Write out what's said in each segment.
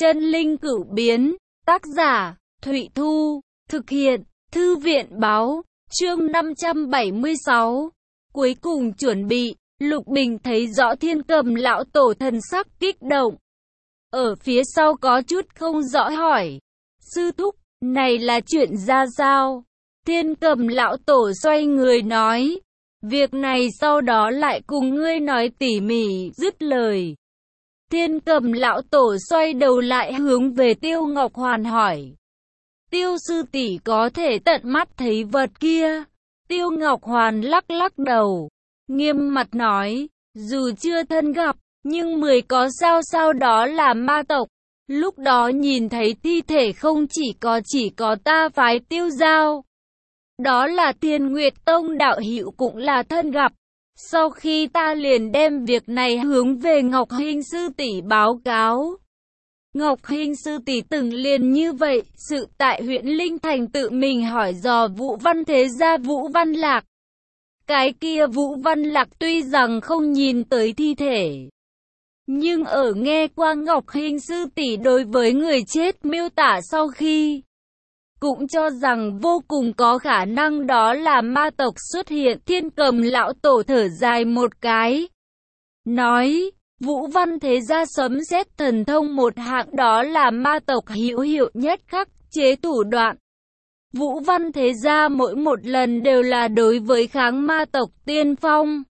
Chân linh cửu biến, tác giả, Thụy Thu, thực hiện, Thư viện báo, chương 576. Cuối cùng chuẩn bị, Lục Bình thấy rõ Thiên Cầm lão tổ thần sắc kích động. Ở phía sau có chút không rõ hỏi, sư thúc, này là chuyện ra sao? Thiên Cầm lão tổ xoay người nói, việc này sau đó lại cùng ngươi nói tỉ mỉ. Dứt lời, Thiên Cầm lão tổ xoay đầu lại hướng về Tiêu Ngọc Hoàn hỏi, Tiêu sư tỷ có thể tận mắt thấy vật kia? Tiêu Ngọc Hoàn lắc lắc đầu, nghiêm mặt nói, dù chưa thân gặp, nhưng 10 có sao đó là ma tộc. Lúc đó nhìn thấy thi thể không chỉ có ta phái Tiêu Giao. Đó là Thiên Nguyệt Tông đạo hữu cũng là thân gặp. Sau khi ta liền đem việc này hướng về Ngọc Hinh sư tỷ báo cáo. Ngọc Hinh sư tỷ từng liền như vậy, sự tại huyện Linh Thành tự mình hỏi dò Vũ Văn Thế gia Vũ Văn Lạc. Cái kia Vũ Văn Lạc tuy rằng không nhìn tới thi thể, nhưng ở nghe qua Ngọc Hinh sư tỷ đối với người chết miêu tả sau khi, cũng cho rằng vô cùng có khả năng đó là ma tộc xuất hiện. Thiên Cầm lão tổ thở dài một cái, nói, Vũ Văn Thế gia sấm sét thần thông một hạng, đó là ma tộc hữu hiệu nhất khắc chế thủ đoạn. Vũ Văn Thế gia mỗi một lần đều là đối với kháng ma tộc tiên phong.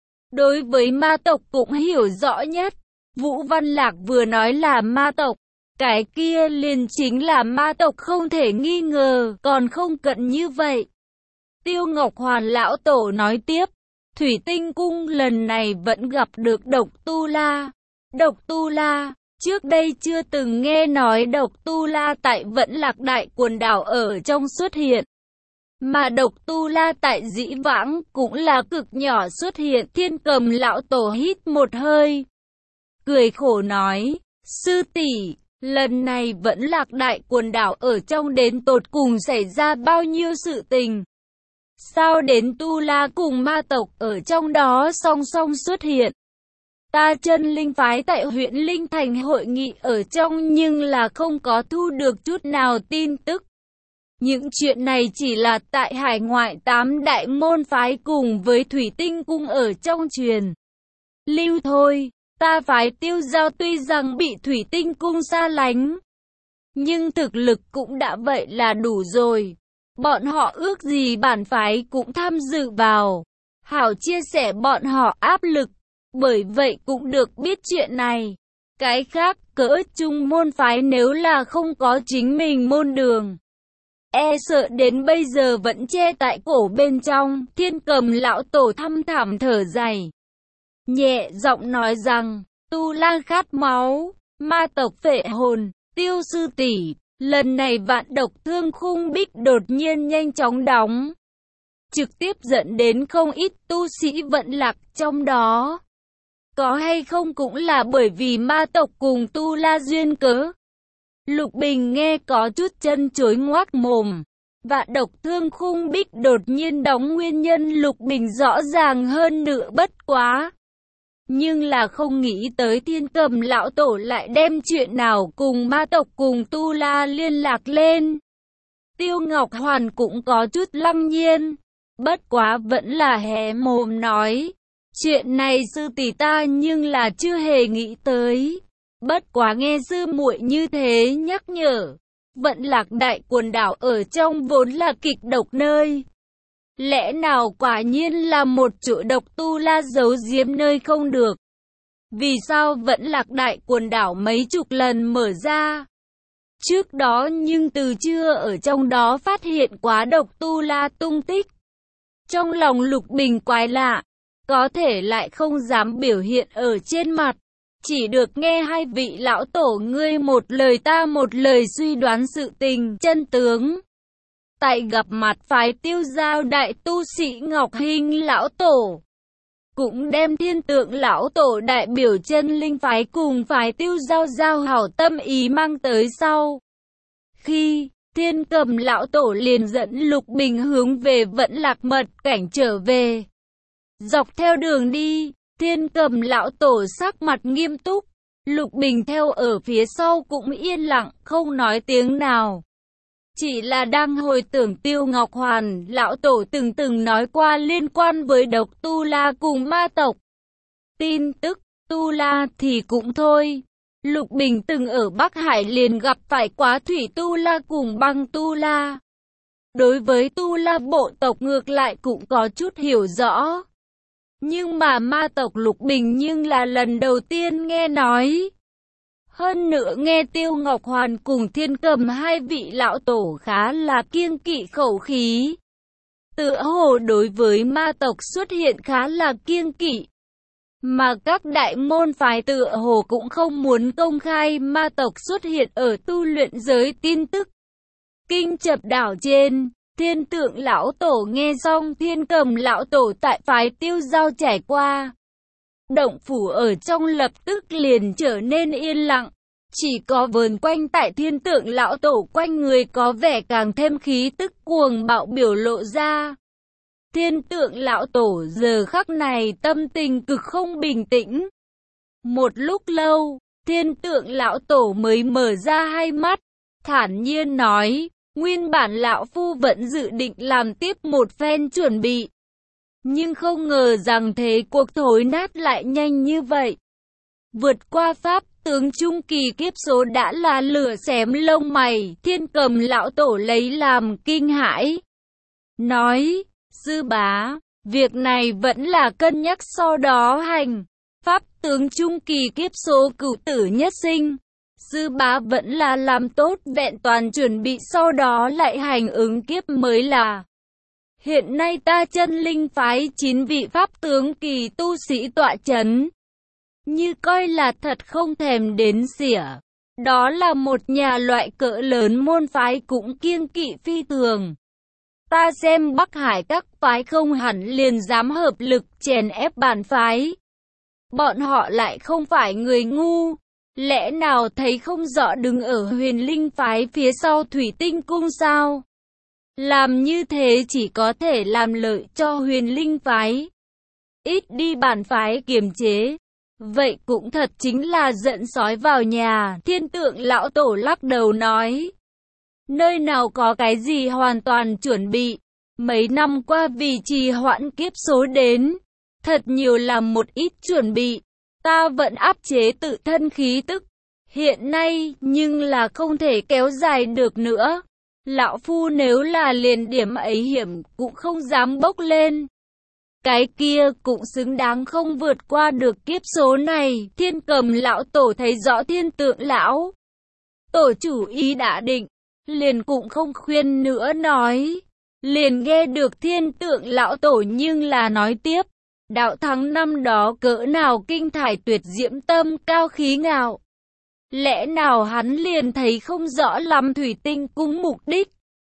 Đối với ma tộc cũng hiểu rõ nhất. Vũ Văn Lạc vừa nói là ma tộc, cái kia liền chính là ma tộc không thể nghi ngờ, còn không cận như vậy. Tiêu Ngọc Hoàn lão tổ nói tiếp, Thủy Tinh Cung lần này vẫn gặp được Độc Tu La. Độc Tu La, trước đây chưa từng nghe nói Độc Tu La tại Vẫn Lạc Đại quần đảo ở trong xuất hiện. Mà Độc Tu La tại dĩ vãng cũng là cực nhỏ xuất hiện. Thiên Cầm lão tổ hít một hơi, cười khổ nói, sư tỷ, lần này Vẫn Lạc Đại quần đảo ở trong đến tột cùng xảy ra bao nhiêu sự tình? Sao đến Tu La cùng ma tộc ở trong đó song song xuất hiện? Ta Chân Linh phái tại huyện Linh Thành hội nghị ở trong nhưng là không có thu được chút nào tin tức. Những chuyện này chỉ là tại hải ngoại 8 đại môn phái cùng với Thủy Tinh Cung ở trong truyền lưu thôi. Ta phái Tiêu Giao tuy rằng bị Thủy Tinh Cung xa lánh, nhưng thực lực cũng đã vậy là đủ rồi. Bọn họ ước gì bản phái cũng tham dự vào, hảo chia sẻ bọn họ áp lực, bởi vậy cũng được biết chuyện này. Cái khác, cỡ chung môn phái nếu là không có chính mình môn đường, e sợ đến bây giờ vẫn che tại cổ bên trong. Thiên Cầm lão tổ thăm thẳm thở dài, nhẹ giọng nói rằng, Tu La khát máu, ma tộc phệ hồn, Tiêu sư tỷ, lần này Vạn Độc Thương Khung Bích đột nhiên nhanh chóng đóng, trực tiếp dẫn đến không ít tu sĩ Vận Lạc trong đó. Có hay không cũng là bởi vì ma tộc cùng Tu La duyên cớ. Lục Bình nghe có chút chân chối ngoác mồm. Vạn Độc Thương Khung Bích đột nhiên đóng nguyên nhân Lục Bình rõ ràng hơn nữa bất quá. Nhưng là không nghĩ tới Thiên Cầm lão tổ lại đem chuyện nào cùng ma tộc cùng Tu La liên lạc lên. Tiêu Ngọc Hoàn cũng có chút lăng nhiên, bất quá vẫn là hé mồm nói, chuyện này sư tỷ ta nhưng là chưa hề nghĩ tới. Bất quá nghe sư muội như thế nhắc nhở, Vận Lạc Đại quần đảo ở trong vốn là kịch độc nơi. Lẽ nào quả nhiên là một chỗ độc Tu La giấu giếm nơi không được? Vì sao Vẫn Lạc Đại quần đảo mấy chục lần mở ra? Trước đó nhưng từ chưa ở trong đó phát hiện quá độc Tu La tung tích. Trong lòng Lục Bình quái lạ, có thể lại không dám biểu hiện ở trên mặt. Chỉ được nghe hai vị lão tổ ngươi một lời ta một lời suy đoán sự tình chân tướng. Tại gặp mặt phái Tiêu Giao đại tu sĩ Ngọc Hinh lão tổ, cũng đem Thiên Tượng lão tổ đại biểu Chân Linh phái cùng phái Tiêu Giao giao hảo tâm ý mang tới sau. Khi Thiên Cầm lão tổ liền dẫn Lục Bình hướng về Vẫn Lạc mật cảnh trở về. Dọc theo đường đi, Thiên Cầm lão tổ sắc mặt nghiêm túc, Lục Bình theo ở phía sau cũng yên lặng, không nói tiếng nào. Chỉ là đang hồi tưởng Tiêu Ngọc Hoàn, lão tổ từng nói qua liên quan với độc Tu La cùng ma tộc. Tin tức Tu La thì cũng thôi. Lục Bình từng ở Bắc Hải liền gặp phải quá thủy Tu La cùng băng Tu La. Đối với Tu La bộ tộc ngược lại cũng có chút hiểu rõ. Nhưng mà ma tộc Lục Bình nhưng là lần đầu tiên nghe nói. Hơn nữa nghe Tiêu Ngọc Hoàn cùng Thiên Cầm hai vị lão tổ khá là kiêng kỵ khẩu khí. Tựa hồ đối với ma tộc xuất hiện khá là kiêng kỵ. Mà các đại môn phái tựa hồ cũng không muốn công khai ma tộc xuất hiện ở tu luyện giới tin tức. Kinh Chập đảo trên, Thiên Tượng lão tổ nghe xong Thiên Cầm lão tổ tại phái Tiêu Giao trải qua. Động phủ ở trong lập tức liền trở nên yên lặng. Chỉ có vờn quanh tại Thiên Tượng lão tổ quanh người có vẻ càng thêm khí tức cuồng bạo biểu lộ ra. Thiên Tượng lão tổ giờ khắc này tâm tình cực không bình tĩnh. Một lúc lâu, Thiên Tượng lão tổ mới mở ra hai mắt, thản nhiên nói, nguyên bản lão phu vẫn dự định làm tiếp một phen chuẩn bị. Nhưng không ngờ rằng thế cuộc thối nát lại nhanh như vậy. Vượt qua pháp tướng trung kỳ kiếp số đã là lửa xém lông mày, Thiên Cầm lão tổ lấy làm kinh hãi. Nói, sư bá, việc này vẫn là cân nhắc sau đó hành. Pháp tướng trung kỳ kiếp số cửu tử nhất sinh. Sư bá vẫn là làm tốt vẹn toàn chuẩn bị sau đó lại hành ứng kiếp mới là. Hiện nay ta chân linh phái 9 vị pháp tướng kỳ tu sĩ tọa chấn. Như coi là thật không thèm đến xỉa. Đó là một nhà loại cỡ lớn môn phái cũng kiêng kỵ phi thường. Ta xem Bắc Hải các phái không hẳn liền dám hợp lực chèn ép bản phái. Bọn họ lại không phải người ngu. Lẽ nào thấy không rõ đứng ở Huyền Linh phái phía sau Thủy Tinh cung sao? Làm như thế chỉ có thể làm lợi cho Huyền Linh phái. Ít đi bản phái kiềm chế. Vậy cũng thật chính là giận sói vào nhà. Thiên Tượng lão tổ lắc đầu nói. Nơi nào có cái gì hoàn toàn chuẩn bị. Mấy năm qua vì trì hoãn kiếp số đến. Thật nhiều làm một ít chuẩn bị. Ta vẫn áp chế tự thân khí tức. Hiện nay nhưng là không thể kéo dài được nữa. Lão phu nếu là liền điểm ấy hiểm cũng không dám bốc lên. Cái kia cũng xứng đáng không vượt qua được kiếp số này. Thiên Cầm lão tổ thấy rõ Thiên Tượng lão tổ chủ ý đã định. Liền cũng không khuyên nữa nói. Liền nghe được Thiên Tượng lão tổ nhưng là nói tiếp. Đạo thắng năm đó cỡ nào kinh thải tuyệt diễm tâm cao khí ngạo. Lẽ nào hắn liền thấy không rõ lắm Thủy Tinh cung mục đích.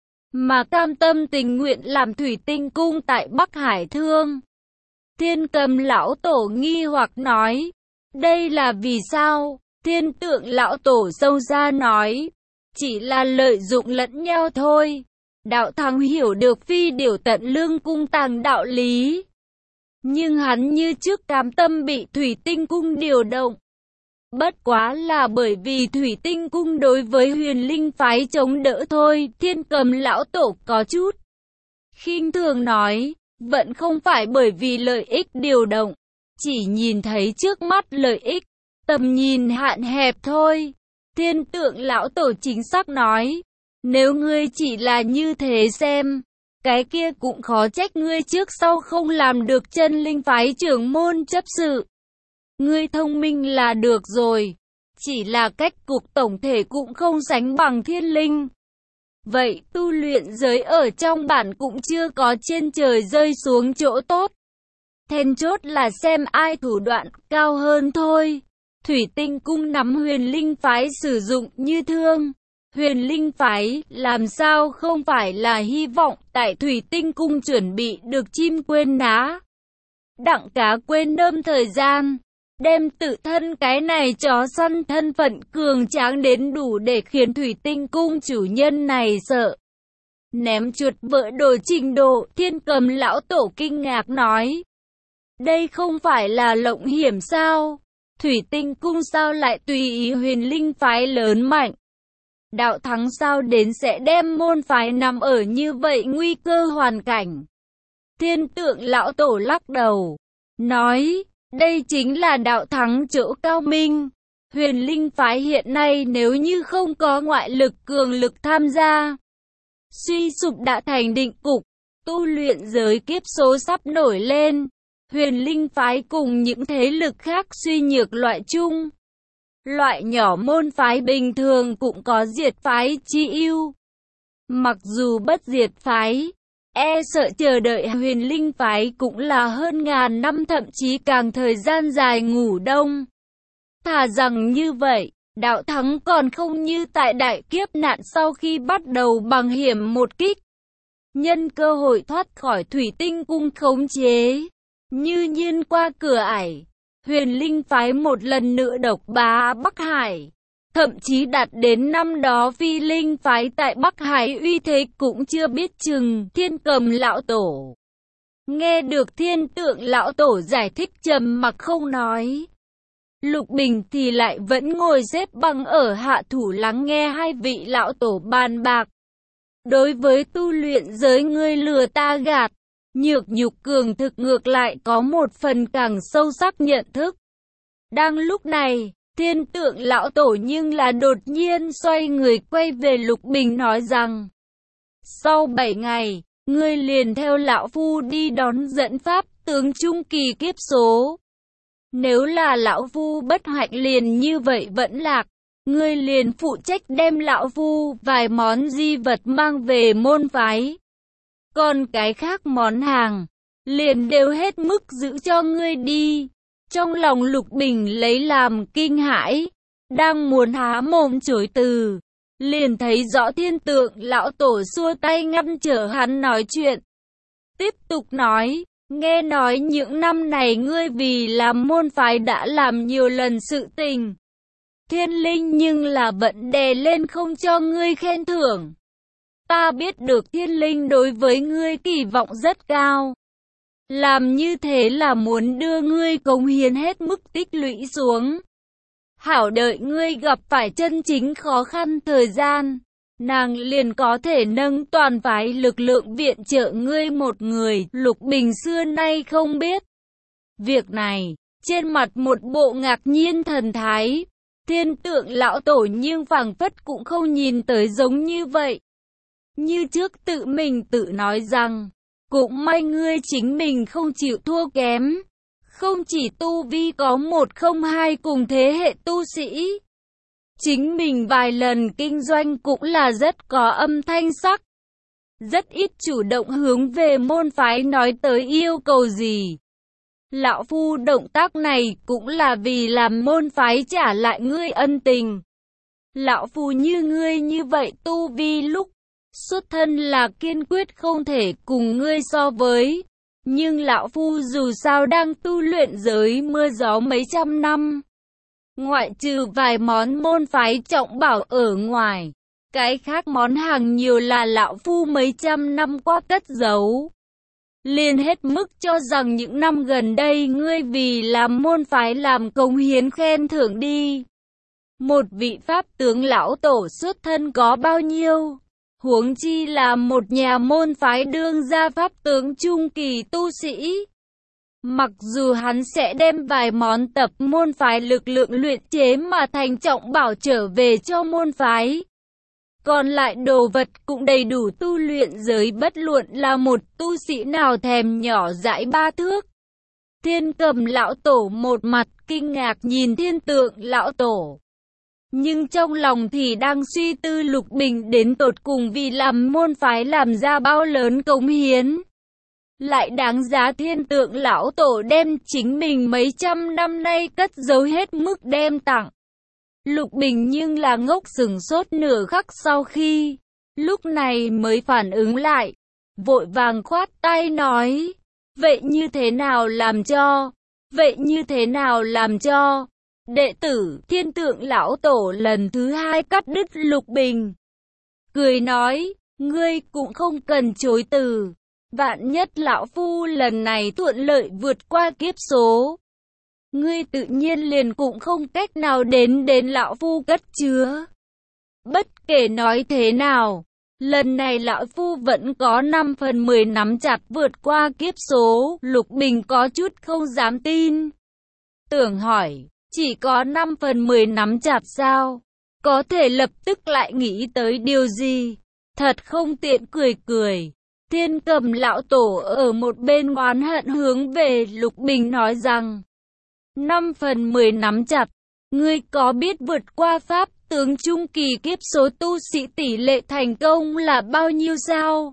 Mà cam tâm tình nguyện làm Thủy Tinh cung tại Bắc Hải thương. Thiên Cầm lão tổ nghi hoặc nói. Đây là vì sao? Thiên Tượng lão tổ sâu ra nói. Chỉ là lợi dụng lẫn nhau thôi. Đạo thắng hiểu được phi điều tận lương cung tàng đạo lý. Nhưng hắn như trước cam tâm bị Thủy Tinh cung điều động. Bất quá là bởi vì Thủy Tinh cung đối với Huyền Linh phái chống đỡ thôi. Thiên Cầm lão tổ có chút khinh thường nói. Vẫn không phải bởi vì lợi ích điều động. Chỉ nhìn thấy trước mắt lợi ích. Tầm nhìn hạn hẹp thôi. Thiên Tượng lão tổ chính xác nói. Nếu ngươi chỉ là như thế xem. Cái kia cũng khó trách ngươi trước sau không làm được chân linh phái trưởng môn chấp sự. Ngươi thông minh là được rồi. Chỉ là cách cục tổng thể cũng không sánh bằng thiên linh. Vậy tu luyện giới ở trong bản cũng chưa có trên trời rơi xuống chỗ tốt. Then chốt là xem ai thủ đoạn cao hơn thôi. Thủy Tinh cung nắm Huyền Linh phái sử dụng như thương. Huyền Linh phái làm sao không phải là hy vọng tại Thủy Tinh cung chuẩn bị được chim quên ná. Đặng cá quên nơm thời gian. Đem tự thân cái này chó săn thân phận cường tráng đến đủ để khiến Thủy Tinh cung chủ nhân này sợ. Ném chuột vỡ đồ trình độ. Thiên Cầm lão tổ kinh ngạc nói. Đây không phải là lộng hiểm sao? Thủy Tinh Cung sao lại tùy ý Huyền Linh phái lớn mạnh? Đạo Thắng sao đến sẽ đem môn phái nằm ở như vậy nguy cơ hoàn cảnh? Thiên Tượng lão tổ lắc đầu, nói, đây chính là Đạo Thắng chỗ cao minh. Huyền Linh phái hiện nay nếu như không có ngoại lực cường lực tham gia, suy sụp đã thành định cục, tu luyện giới kiếp số sắp nổi lên. Huyền Linh phái cùng những thế lực khác suy nhược loại chung. Loại nhỏ môn phái bình thường cũng có diệt phái chi ưu. Mặc dù bất diệt phái, e sợ chờ đợi Huyền Linh phái cũng là hơn ngàn năm thậm chí càng thời gian dài ngủ đông. Thà rằng như vậy, Đạo Thắng còn không như tại đại kiếp nạn sau khi bắt đầu bằng hiểm một kích. Nhân cơ hội thoát khỏi Thủy Tinh Cung khống chế, như nhiên qua cửa ải, Huyền Linh phái một lần nữa độc bá Bắc Hải. Thậm chí đạt đến năm đó Phi Linh phái tại Bắc Hải uy thế cũng chưa biết chừng. Thiên Cầm lão tổ nghe được Thiên Tượng lão tổ giải thích trầm mặc không nói. Lục Bình thì lại vẫn ngồi xếp bằng ở hạ thủ lắng nghe hai vị lão tổ bàn bạc. Đối với tu luyện giới ngươi lừa ta gạt, nhược nhục cường thực ngược lại có một phần càng sâu sắc nhận thức. Đang lúc này, Thiên Tượng lão tổ nhưng là đột nhiên xoay người quay về Lục Bình nói rằng, sau 7 ngày, ngươi liền theo lão phu đi đón dẫn pháp tướng trung kỳ kiếp số. Nếu là lão phu bất hạnh liền như vậy vẫn lạc, ngươi liền phụ trách đem lão phu vài món di vật mang về môn phái. Còn cái khác món hàng, liền đều hết mức giữ cho ngươi đi. Trong lòng Lục Bình lấy làm kinh hãi, đang muốn há mồm chối từ, liền thấy rõ Thiên Tượng lão tổ xua tay ngăn trở hắn nói chuyện. Tiếp tục nói, nghe nói những năm này ngươi vì làm môn phái đã làm nhiều lần sự tình. Thiên linh nhưng là vẫn đè lên không cho ngươi khen thưởng. Ta biết được thiên linh đối với ngươi kỳ vọng rất cao. Làm như thế là muốn đưa ngươi cống hiến hết mức tích lũy xuống. Hảo đợi ngươi gặp phải chân chính khó khăn thời gian, nàng liền có thể nâng toàn phái lực lượng viện trợ ngươi một người. Lục Bình xưa nay không biết việc này, trên mặt một bộ ngạc nhiên thần thái. Thiên Tượng lão tổ nhưng phảng phất cũng không nhìn tới giống như vậy. Như trước tự mình tự nói rằng, cũng may ngươi chính mình không chịu thua kém. Không chỉ tu vi có 102 cùng thế hệ tu sĩ, chính mình vài lần kinh doanh cũng là rất có âm thanh sắc. Rất ít chủ động hướng về môn phái nói tới yêu cầu gì. Lão phu động tác này cũng là vì làm môn phái trả lại ngươi ân tình. Lão phu như ngươi như vậy tu vi lúc xuất thân là kiên quyết không thể cùng ngươi so với. Nhưng lão phu dù sao đang tu luyện giới mưa gió mấy trăm năm. Ngoại trừ vài món môn phái trọng bảo ở ngoài, cái khác món hàng nhiều là lão phu mấy trăm năm qua cất giấu. Liền hết mức cho rằng những năm gần đây ngươi vì làm môn phái làm công hiến khen thưởng đi. Một vị pháp tướng lão tổ xuất thân có bao nhiêu? Huống chi là một nhà môn phái đương gia pháp tướng trung kỳ tu sĩ. Mặc dù hắn sẽ đem vài món tập môn phái lực lượng luyện chế mà thành trọng bảo trở về cho môn phái, còn lại đồ vật cũng đầy đủ tu luyện giới bất luận là một tu sĩ nào thèm nhỏ dãi 3 thước. Thiên Cầm lão tổ một mặt kinh ngạc nhìn Thiên Tượng lão tổ. Nhưng trong lòng thì đang suy tư Lục Bình đến tột cùng vì làm môn phái làm ra bao lớn cống hiến. Lại đáng giá Thiên Tượng lão tổ đem chính mình mấy trăm năm nay cất giấu hết mức đem tặng. Lục Bình nhưng là ngốc sửng sốt nửa khắc sau khi, lúc này mới phản ứng lại, vội vàng khoát tay nói, vậy như thế nào làm cho, vậy như thế nào làm cho. Đệ tử Thiên Tượng lão tổ lần thứ hai cắt đứt Lục Bình, cười nói, ngươi cũng không cần chối từ, vạn nhất lão phu lần này thuận lợi vượt qua kiếp số, ngươi tự nhiên liền cũng không cách nào đến lão phu cất chứa. Bất kể nói thế nào, lần này lão phu vẫn có 5 phần 10 nắm chặt vượt qua kiếp số. Lục Bình có chút không dám tin. Tưởng hỏi, chỉ có 5 phần 10 nắm chặt sao? Có thể lập tức lại nghĩ tới điều gì? Thật không tiện, cười cười. Thiên Cầm lão tổ ở một bên oán hận hướng về Lục Bình nói rằng, 5 phần 10 nắm chặt, ngươi có biết vượt qua pháp tướng trung kỳ kiếp số tu sĩ tỷ lệ thành công là bao nhiêu sao?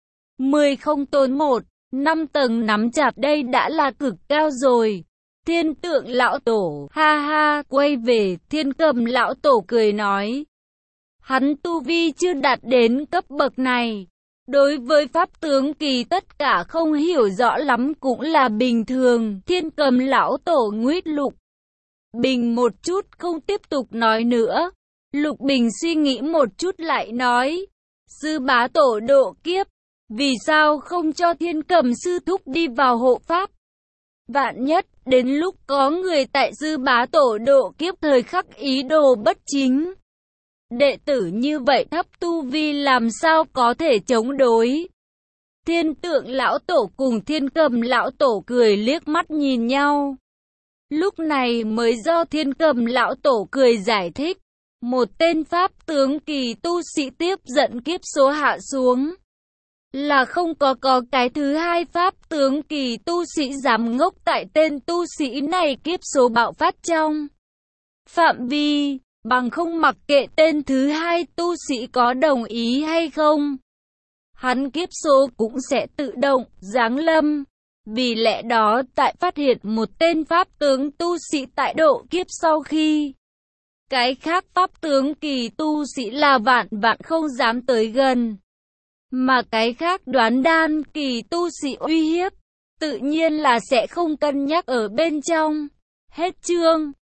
10 không tốn 1, 5 tầng nắm chặt đây đã là cực cao rồi. Thiên Tượng lão tổ, ha ha, quay về, Thiên Cầm lão tổ cười nói. Hắn tu vi chưa đạt đến cấp bậc này. Đối với pháp tướng kỳ tất cả không hiểu rõ lắm cũng là bình thường. Thiên Cầm lão tổ nguyết Lục Bình một chút không tiếp tục nói nữa. Lục Bình suy nghĩ một chút lại nói. Sư bá tổ độ kiếp, vì sao không cho Thiên Cầm sư thúc đi vào hộ pháp? Vạn nhất, đến lúc có người tại sư bá tổ độ kiếp thời khắc ý đồ bất chính. Đệ tử như vậy thấp tu vi làm sao có thể chống đối? Thiên Tượng lão tổ cùng Thiên Cầm lão tổ cười liếc mắt nhìn nhau. Lúc này mới do Thiên Cầm lão tổ cười giải thích. Một tên pháp tướng kỳ tu sĩ tiếp dẫn kiếp số hạ xuống. Là không có cái thứ hai pháp tướng kỳ tu sĩ dám ngốc tại tên tu sĩ này kiếp số bạo phát trong phạm vi, bằng không mặc kệ tên thứ hai tu sĩ có đồng ý hay không. Hắn kiếp số cũng sẽ tự động giáng lâm. Vì lẽ đó tại phát hiện một tên pháp tướng tu sĩ tại độ kiếp sau khi, cái khác pháp tướng kỳ tu sĩ là vạn không dám tới gần. Mà cái khác đoán đan kỳ tu sĩ uy hiếp, tự nhiên là sẽ không cân nhắc ở bên trong. Hết chương.